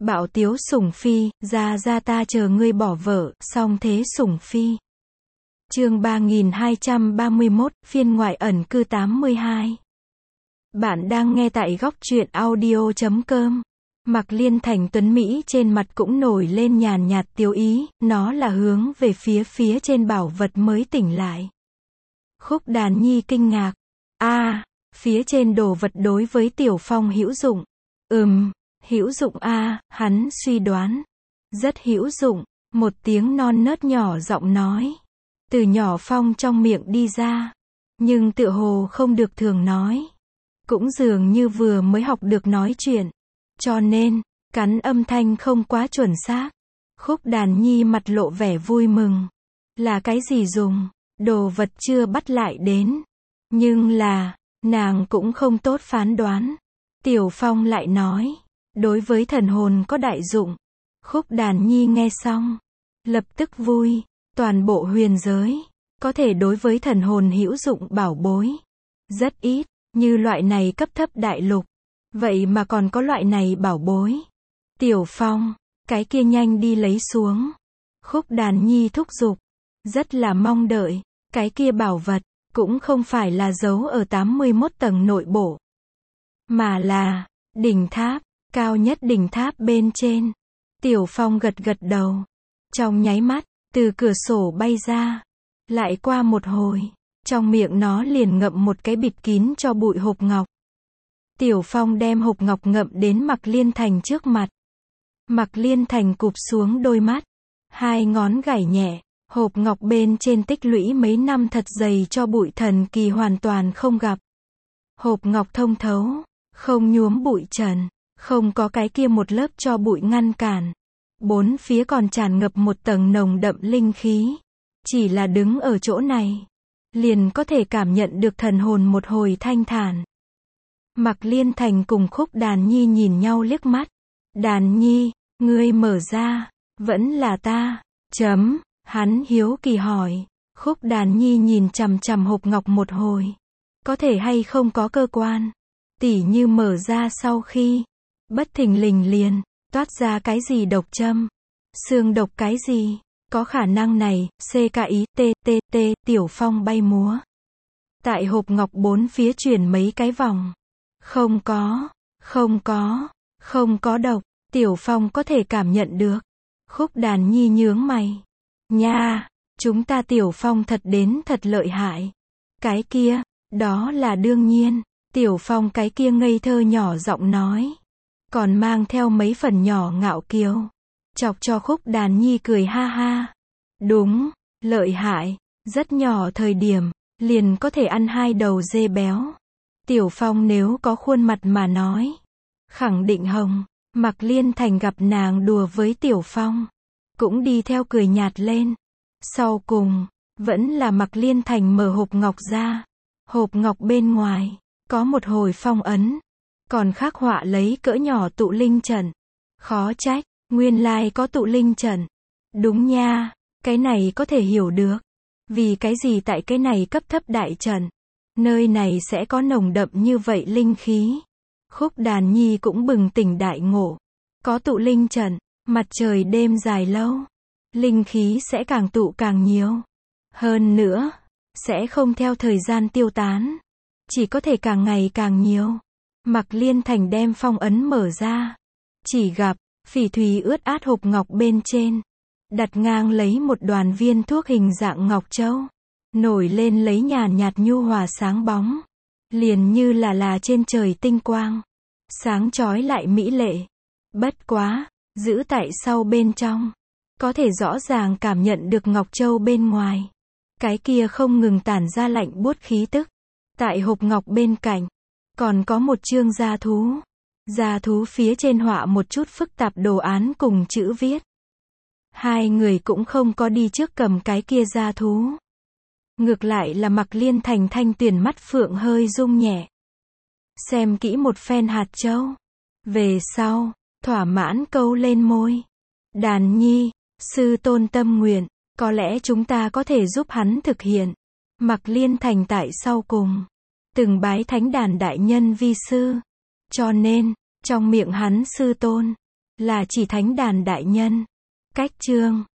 Bảo Tiếu Sủng Phi, ra ta chờ ngươi bỏ vợ, song thế Sủng Phi. Chương 3231, phiên ngoại ẩn cư 82. Bạn đang nghe tại góc truyện audio.com. Mạc Liên Thành tuấn Mỹ trên mặt cũng nổi lên nhàn nhạt tiêu ý, nó là hướng về phía trên bảo vật mới tỉnh lại. Khúc Đàn Nhi kinh ngạc. Phía trên đồ vật đối với Tiểu Phong hữu dụng. Hữu dụng hắn suy đoán. Rất hữu dụng, một tiếng non nớt nhỏ giọng nói. Từ nhỏ Phong trong miệng đi ra. Nhưng tựa hồ không được thường nói. Cũng dường như vừa mới học được nói chuyện. Cho nên, cắn âm thanh không quá chuẩn xác. Khúc Đàn Nhi mặt lộ vẻ vui mừng. Là cái gì dùng? Đồ vật chưa bắt lại đến. Nhưng là, nàng cũng không tốt phán đoán. Tiểu Phong lại nói. Đối với thần hồn có đại dụng. Khúc Đàn Nhi nghe xong. Lập tức vui. Toàn bộ huyền giới. Có thể đối với thần hồn hữu dụng bảo bối. Rất ít. Như loại này cấp thấp đại lục. Vậy mà còn có loại này bảo bối. Tiểu Phong. Cái kia nhanh đi lấy xuống. Khúc Đàn Nhi thúc giục. Rất là mong đợi. Cái kia bảo vật. Cũng không phải là giấu ở 81 tầng nội bộ. Mà là. Đỉnh tháp. Cao nhất đỉnh tháp bên trên. Tiểu Phong gật đầu. Trong nháy mắt. Từ cửa sổ bay ra. Lại qua một hồi. Trong miệng nó liền ngậm một cái bịt kín cho bụi hộp ngọc. Tiểu Phong đem hộp ngọc ngậm đến Mạc Liên Thành trước mặt. Mạc Liên Thành cụp xuống đôi mắt. Hai ngón gảy nhẹ. Hộp ngọc bên trên tích lũy mấy năm thật dày cho bụi thần kỳ hoàn toàn không gặp. Hộp ngọc thông thấu. Không nhuốm bụi trần. Không có cái kia một lớp cho bụi ngăn cản. Bốn phía còn tràn ngập một tầng nồng đậm linh khí. Chỉ là đứng ở chỗ này. Liền có thể cảm nhận được thần hồn một hồi thanh thản. Mạc Liên Thành cùng Khúc Đàn Nhi nhìn nhau liếc mắt. Đàn Nhi, ngươi mở ra. Vẫn là ta. Hắn hiếu kỳ hỏi. Khúc Đàn Nhi nhìn chằm hộp ngọc một hồi. Có thể hay không có cơ quan. Tỉ như mở ra sau khi. Bất thình lình liền. Toát ra cái gì độc châm. Xương độc cái gì. Có khả năng này. CKITTT. Tiểu Phong bay múa. Tại hộp ngọc bốn phía chuyển mấy cái vòng. Không có độc. Tiểu Phong có thể cảm nhận được. Khúc Đàn Nhi nhướng mày. Nha, chúng ta Tiểu Phong thật lợi hại. Cái kia, đó là đương nhiên. Tiểu Phong cái kia ngây thơ nhỏ giọng nói. Còn mang theo mấy phần nhỏ ngạo kiều. Chọc cho Khúc Đàn Nhi cười ha ha. Đúng, lợi hại. Rất nhỏ thời điểm, liền có thể ăn 2 đầu dê béo. Tiểu Phong nếu có khuôn mặt mà nói. Khẳng định hồng. Mạc Liên Thành gặp nàng đùa với Tiểu Phong. Cũng đi theo cười nhạt lên. Sau cùng, vẫn là Mạc Liên Thành mở hộp ngọc ra. Hộp ngọc bên ngoài, có một hồi phong ấn. Còn khắc họa lấy cỡ nhỏ tụ linh trận. Khó trách, nguyên lai có tụ linh trận. Đúng nha, cái này có thể hiểu được. Vì cái gì tại cái này cấp thấp đại trận. Nơi này sẽ có nồng đậm như vậy linh khí. Khúc Đàn Nhi cũng bừng tỉnh đại ngộ. Có tụ linh trận, mặt trời đêm dài lâu. Linh khí sẽ càng tụ càng nhiều. Hơn nữa, sẽ không theo thời gian tiêu tán. Chỉ có thể càng ngày càng nhiều. Mạc Liên Thành đem phong ấn mở ra. Chỉ gặp, phỉ thúy ướt át hộp ngọc bên trên. Đặt ngang lấy một đoàn viên thuốc hình dạng ngọc châu. Nổi lên lấy nhàn nhạt nhu hòa sáng bóng. Liền như là trên trời tinh quang. Sáng chói lại mỹ lệ. Bất quá, giữ tại sau bên trong. Có thể rõ ràng cảm nhận được ngọc châu bên ngoài. Cái kia không ngừng tản ra lạnh buốt khí tức. Tại hộp ngọc bên cạnh, còn có một chương gia thú. Gia thú phía trên họa một chút phức tạp đồ án cùng chữ viết. Hai người cũng không có đi trước cầm cái kia gia thú. Ngược lại là Mạc Liên Thành thanh tuyền mắt phượng hơi rung nhẹ. Xem kỹ một phen hạt châu. Về sau, thỏa mãn câu lên môi. Đàn Nhi, sư tôn tâm nguyện, có lẽ chúng ta có thể giúp hắn thực hiện. Mạc Liên Thành tại sau cùng. Từng bái thánh đàn đại nhân vi sư. Cho nên, trong miệng hắn sư tôn, là chỉ thánh đàn đại nhân. Cách chương